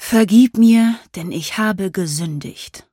Vergib mir, denn ich habe gesündigt.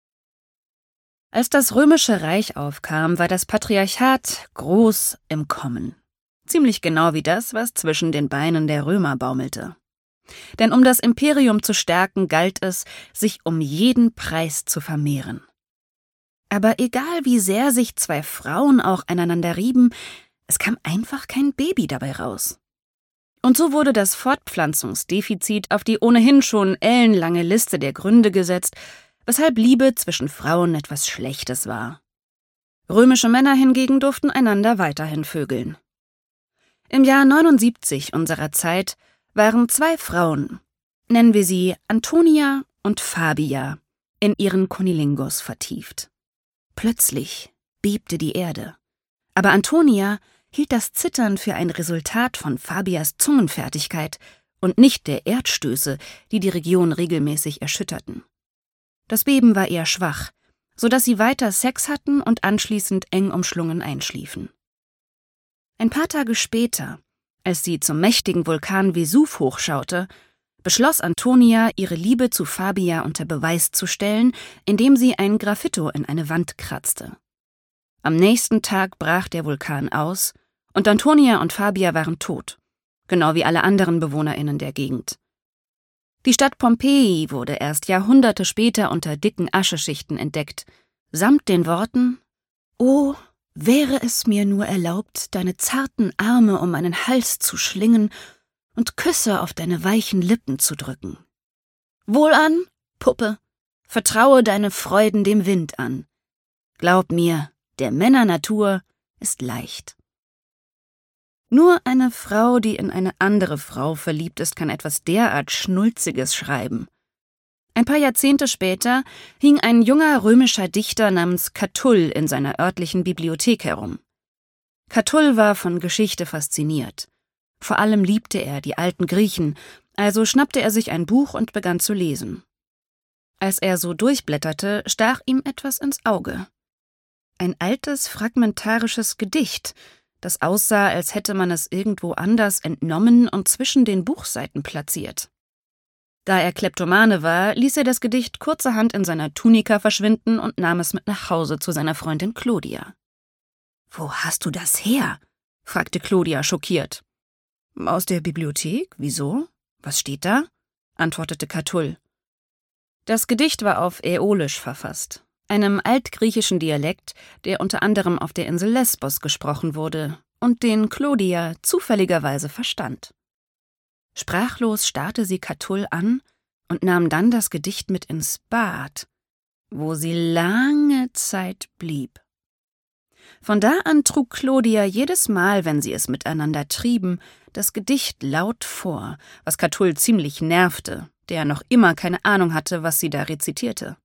Als das Römische Reich aufkam, war das Patriarchat groß im Kommen. Ziemlich genau wie das, was zwischen den Beinen der Römer baumelte. Denn um das Imperium zu stärken, galt es, sich um jeden Preis zu vermehren. Aber egal wie sehr sich zwei Frauen auch aneinander rieben, es kam einfach kein Baby dabei raus. Und so wurde das Fortpflanzungsdefizit auf die ohnehin schon ellenlange Liste der Gründe gesetzt, weshalb Liebe zwischen Frauen etwas Schlechtes war. Römische Männer hingegen durften einander weiterhin vögeln. Im Jahr 79 unserer Zeit waren zwei Frauen, nennen wir sie Antonia und Fabia, in ihren Cunnilingus vertieft. Plötzlich bebte die Erde. Aber Antonia hielt das Zittern für ein Resultat von Fabias Zungenfertigkeit und nicht der Erdstöße, die die Region regelmäßig erschütterten. Das Beben war eher schwach, sodass sie weiter Sex hatten und anschließend eng umschlungen einschliefen. Ein paar Tage später, als sie zum mächtigen Vulkan Vesuv hochschaute, beschloss Antonia, ihre Liebe zu Fabia unter Beweis zu stellen, indem sie ein Graffito in eine Wand kratzte. Am nächsten Tag brach der Vulkan aus und Antonia und Fabia waren tot, genau wie alle anderen BewohnerInnen der Gegend. Die Stadt Pompeji wurde erst Jahrhunderte später unter dicken Ascheschichten entdeckt, samt den Worten: »Oh, wäre es mir nur erlaubt, deine zarten Arme um meinen Hals zu schlingen und Küsse auf deine weichen Lippen zu drücken. Wohlan, Puppe, vertraue deine Freuden dem Wind an. Glaub mir, der Männernatur ist leicht.« Nur eine Frau, die in eine andere Frau verliebt ist, kann etwas derart Schnulziges schreiben. Ein paar Jahrzehnte später hing ein junger römischer Dichter namens Catull in seiner örtlichen Bibliothek herum. Catull war von Geschichte fasziniert. Vor allem liebte er die alten Griechen, also schnappte er sich ein Buch und begann zu lesen. Als er so durchblätterte, stach ihm etwas ins Auge. Ein altes, fragmentarisches Gedicht, das aussah, als hätte man es irgendwo anders entnommen und zwischen den Buchseiten platziert. Da er Kleptomane war, ließ er das Gedicht kurzerhand in seiner Tunika verschwinden und nahm es mit nach Hause zu seiner Freundin Clodia. »Wo hast du das her?« fragte Clodia schockiert. »Aus der Bibliothek? Wieso? Was steht da?« antwortete Catull. Das Gedicht war auf Äolisch verfasst, einem altgriechischen Dialekt, der unter anderem auf der Insel Lesbos gesprochen wurde und den Clodia zufälligerweise verstand. Sprachlos starrte sie Catull an und nahm dann das Gedicht mit ins Bad, wo sie lange Zeit blieb. Von da an trug Clodia jedes Mal, wenn sie es miteinander trieben, das Gedicht laut vor, was Catull ziemlich nervte, der noch immer keine Ahnung hatte, was sie da rezitierte.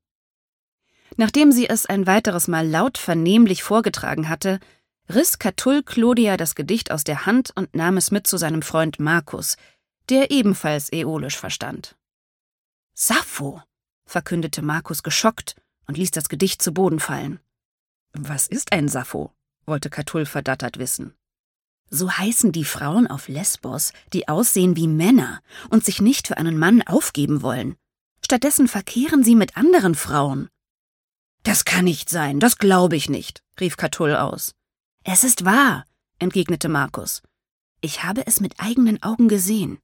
Nachdem sie es ein weiteres Mal laut vernehmlich vorgetragen hatte, riss Catull Clodia das Gedicht aus der Hand und nahm es mit zu seinem Freund Markus, der ebenfalls Äolisch verstand. »Sappho«, verkündete Markus geschockt und ließ das Gedicht zu Boden fallen. »Was ist ein Sappho?« wollte Catull verdattert wissen. »So heißen die Frauen auf Lesbos, die aussehen wie Männer und sich nicht für einen Mann aufgeben wollen. Stattdessen verkehren sie mit anderen Frauen.« »Das kann nicht sein, das glaube ich nicht«, rief Catull aus. »Es ist wahr«, entgegnete Markus. »Ich habe es mit eigenen Augen gesehen.«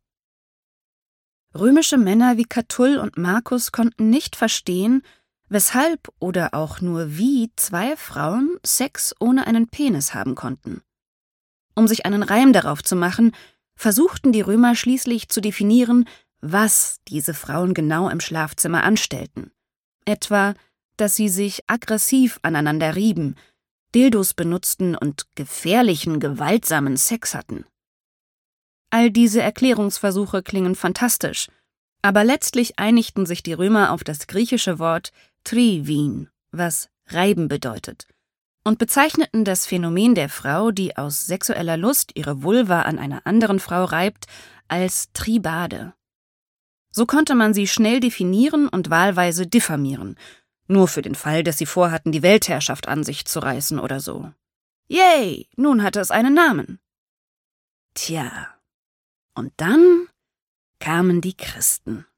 Römische Männer wie Catull und Markus konnten nicht verstehen, weshalb oder auch nur wie zwei Frauen Sex ohne einen Penis haben konnten. Um sich einen Reim darauf zu machen, versuchten die Römer schließlich zu definieren, was diese Frauen genau im Schlafzimmer anstellten. Etwa, dass sie sich aggressiv aneinander rieben, Dildos benutzten und gefährlichen, gewaltsamen Sex hatten. All diese Erklärungsversuche klingen fantastisch, aber letztlich einigten sich die Römer auf das griechische Wort trivin, was reiben bedeutet, und bezeichneten das Phänomen der Frau, die aus sexueller Lust ihre Vulva an einer anderen Frau reibt, als Tribade. So konnte man sie schnell definieren und wahlweise diffamieren, nur für den Fall, dass sie vorhatten, die Weltherrschaft an sich zu reißen oder so. Yay, nun hatte es einen Namen. Tja, und dann kamen die Christen.